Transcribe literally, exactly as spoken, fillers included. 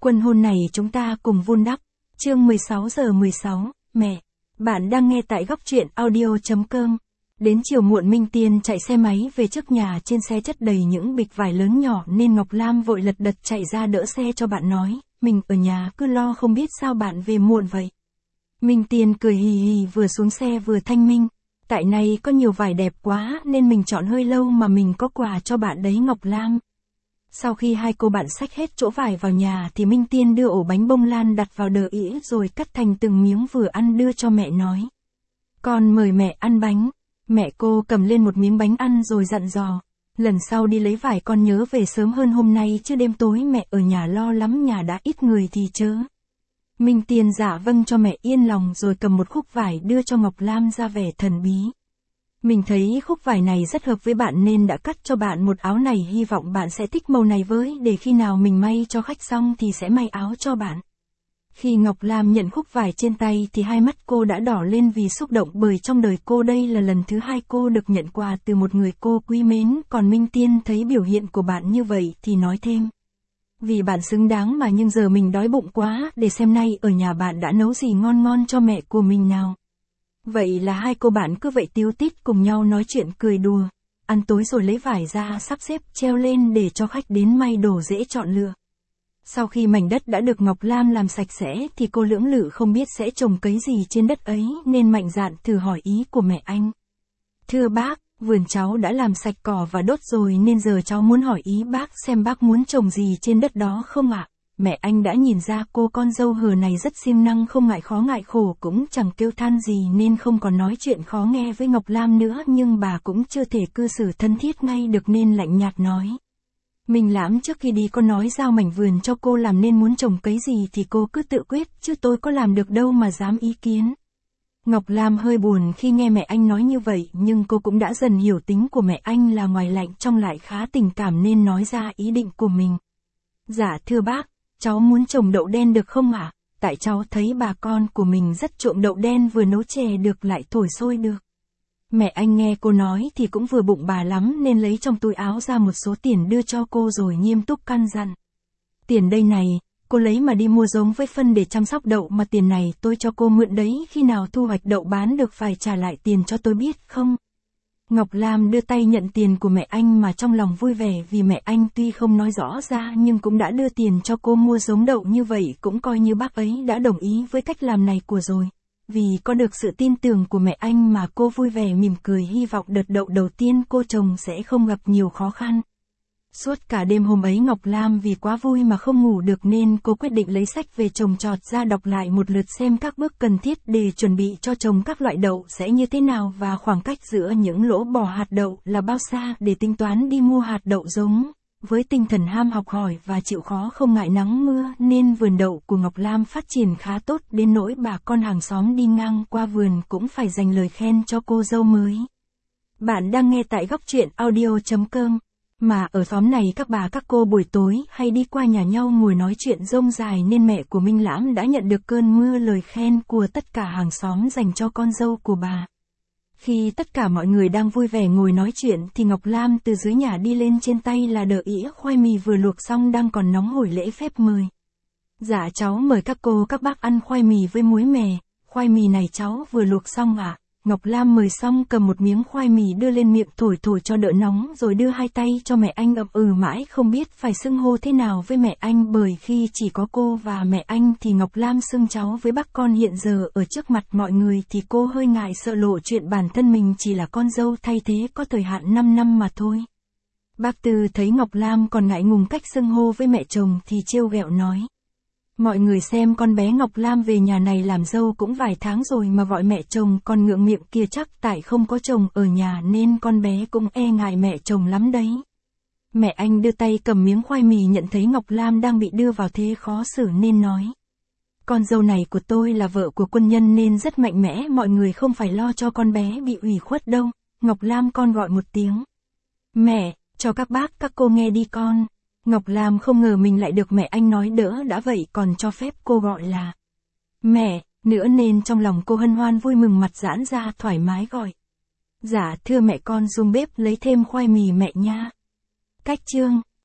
Quân hôn này chúng ta cùng vun đắp. Chương mười sáu giờ mười sáu, mẹ. Bạn đang nghe tại góc truyện audio chấm com. Đến chiều muộn Minh Tiên chạy xe máy về trước nhà, trên xe chất đầy những bịch vải lớn nhỏ nên Ngọc Lam vội lật đật chạy ra đỡ xe cho bạn, nói, mình ở nhà cứ lo không biết sao bạn về muộn vậy. Minh Tiên cười hì hì vừa xuống xe vừa thanh minh, tại này có nhiều vải đẹp quá nên mình chọn hơi lâu mà mình có quà cho bạn đấy Ngọc Lam. Sau khi hai cô bạn xách hết chỗ vải vào nhà thì Minh Tiên đưa ổ bánh bông lan đặt vào đờ ỉa rồi cắt thành từng miếng vừa ăn đưa cho mẹ, nói. Con mời mẹ ăn bánh. Mẹ cô cầm lên một miếng bánh ăn rồi dặn dò. Lần sau đi lấy vải con nhớ về sớm hơn hôm nay chứ đêm tối mẹ ở nhà lo lắm, nhà đã ít người thì chớ. Minh Tiên dạ vâng cho mẹ yên lòng rồi cầm một khúc vải đưa cho Ngọc Lam ra vẻ thần bí. Mình thấy khúc vải này rất hợp với bạn nên đã cắt cho bạn một áo này, hy vọng bạn sẽ thích màu này với, để khi nào mình may cho khách xong thì sẽ may áo cho bạn. Khi Ngọc Lam nhận khúc vải trên tay thì hai mắt cô đã đỏ lên vì xúc động, bởi trong đời cô đây là lần thứ hai cô được nhận quà từ một người cô quý mến, còn Minh Tiên thấy biểu hiện của bạn như vậy thì nói thêm. Vì bạn xứng đáng mà, nhưng giờ mình đói bụng quá, để xem nay ở nhà bạn đã nấu gì ngon ngon cho mẹ của mình nào. Vậy là hai cô bạn cứ vậy tíu tít cùng nhau nói chuyện cười đùa, ăn tối rồi lấy vải ra sắp xếp treo lên để cho khách đến may đồ dễ chọn lựa. Sau khi mảnh đất đã được Ngọc Lam làm sạch sẽ thì cô lưỡng lự không biết sẽ trồng cấy gì trên đất ấy nên mạnh dạn thử hỏi ý của mẹ anh. Thưa bác, vườn cháu đã làm sạch cỏ và đốt rồi nên giờ cháu muốn hỏi ý bác xem bác muốn trồng gì trên đất đó không ạ? Mẹ anh đã nhìn ra cô con dâu hờ này rất siêng năng, không ngại khó ngại khổ, cũng chẳng kêu than gì nên không còn nói chuyện khó nghe với Ngọc Lam nữa, nhưng bà cũng chưa thể cư xử thân thiết ngay được nên lạnh nhạt nói. Mình Lãm trước khi đi có nói giao mảnh vườn cho cô làm nên muốn trồng cấy gì thì cô cứ tự quyết, chứ tôi có làm được đâu mà dám ý kiến. Ngọc Lam hơi buồn khi nghe mẹ anh nói như vậy, nhưng cô cũng đã dần hiểu tính của mẹ anh là ngoài lạnh trong lại khá tình cảm nên nói ra ý định của mình. Dạ thưa bác, cháu muốn trồng đậu đen được không ạ? Tại cháu thấy bà con của mình rất trộm đậu đen, vừa nấu chè được lại thổi sôi được. Mẹ anh nghe cô nói thì cũng vừa bụng bà lắm nên lấy trong túi áo ra một số tiền đưa cho cô rồi nghiêm túc căn dặn. Tiền đây này, cô lấy mà đi mua giống với phân để chăm sóc đậu, mà tiền này tôi cho cô mượn đấy, khi nào thu hoạch đậu bán được phải trả lại tiền cho tôi biết không? Ngọc Lam đưa tay nhận tiền của mẹ anh mà trong lòng vui vẻ vì mẹ anh tuy không nói rõ ra nhưng cũng đã đưa tiền cho cô mua giống đậu, như vậy cũng coi như bác ấy đã đồng ý với cách làm này của rồi. Vì có được sự tin tưởng của mẹ anh mà cô vui vẻ mỉm cười, hy vọng đợt đậu đầu tiên cô trồng sẽ không gặp nhiều khó khăn. Suốt cả đêm hôm ấy Ngọc Lam vì quá vui mà không ngủ được nên cô quyết định lấy sách về trồng trọt ra đọc lại một lượt xem các bước cần thiết để chuẩn bị cho trồng các loại đậu sẽ như thế nào và khoảng cách giữa những lỗ bỏ hạt đậu là bao xa để tính toán đi mua hạt đậu giống. Với tinh thần ham học hỏi và chịu khó không ngại nắng mưa nên vườn đậu của Ngọc Lam phát triển khá tốt, đến nỗi bà con hàng xóm đi ngang qua vườn cũng phải dành lời khen cho cô dâu mới. Bạn đang nghe tại góc truyện audio chấm com. Mà ở xóm này các bà các cô buổi tối hay đi qua nhà nhau ngồi nói chuyện rông dài nên mẹ của Minh Lãm đã nhận được cơn mưa lời khen của tất cả hàng xóm dành cho con dâu của bà. Khi tất cả mọi người đang vui vẻ ngồi nói chuyện thì Ngọc Lam từ dưới nhà đi lên, trên tay là đờ ỉa khoai mì vừa luộc xong đang còn nóng hổi lễ phép mời. Dạ cháu mời các cô các bác ăn khoai mì với muối mè, khoai mì này cháu vừa luộc xong ạ. À? Ngọc Lam mời xong cầm một miếng khoai mì đưa lên miệng thổi thổi cho đỡ nóng rồi đưa hai tay cho mẹ anh, ậm ừ mãi không biết phải xưng hô thế nào với mẹ anh, bởi khi chỉ có cô và mẹ anh thì Ngọc Lam xưng cháu với bác con hiện giờ ở trước mặt mọi người thì cô hơi ngại sợ lộ chuyện bản thân mình chỉ là con dâu thay thế có thời hạn năm năm mà thôi. Bác Tư thấy Ngọc Lam còn ngại ngùng cách xưng hô với mẹ chồng thì trêu ghẹo nói. Mọi người xem con bé Ngọc Lam về nhà này làm dâu cũng vài tháng rồi mà gọi mẹ chồng còn ngượng miệng kia, chắc tại không có chồng ở nhà nên con bé cũng e ngại mẹ chồng lắm đấy. Mẹ anh đưa tay cầm miếng khoai mì, nhận thấy Ngọc Lam đang bị đưa vào thế khó xử nên nói. Con dâu này của tôi là vợ của quân nhân nên rất mạnh mẽ, mọi người không phải lo cho con bé bị ủy khuất đâu. Ngọc Lam con gọi một tiếng. Mẹ, cho các bác các cô nghe đi con. Ngọc Lam không ngờ mình lại được mẹ anh nói đỡ đã vậy còn cho phép cô gọi là mẹ nữa nên trong lòng cô hân hoan vui mừng, mặt giãn ra thoải mái gọi. Dạ thưa mẹ, con dùng bếp lấy thêm khoai mì mẹ nha. Cách chương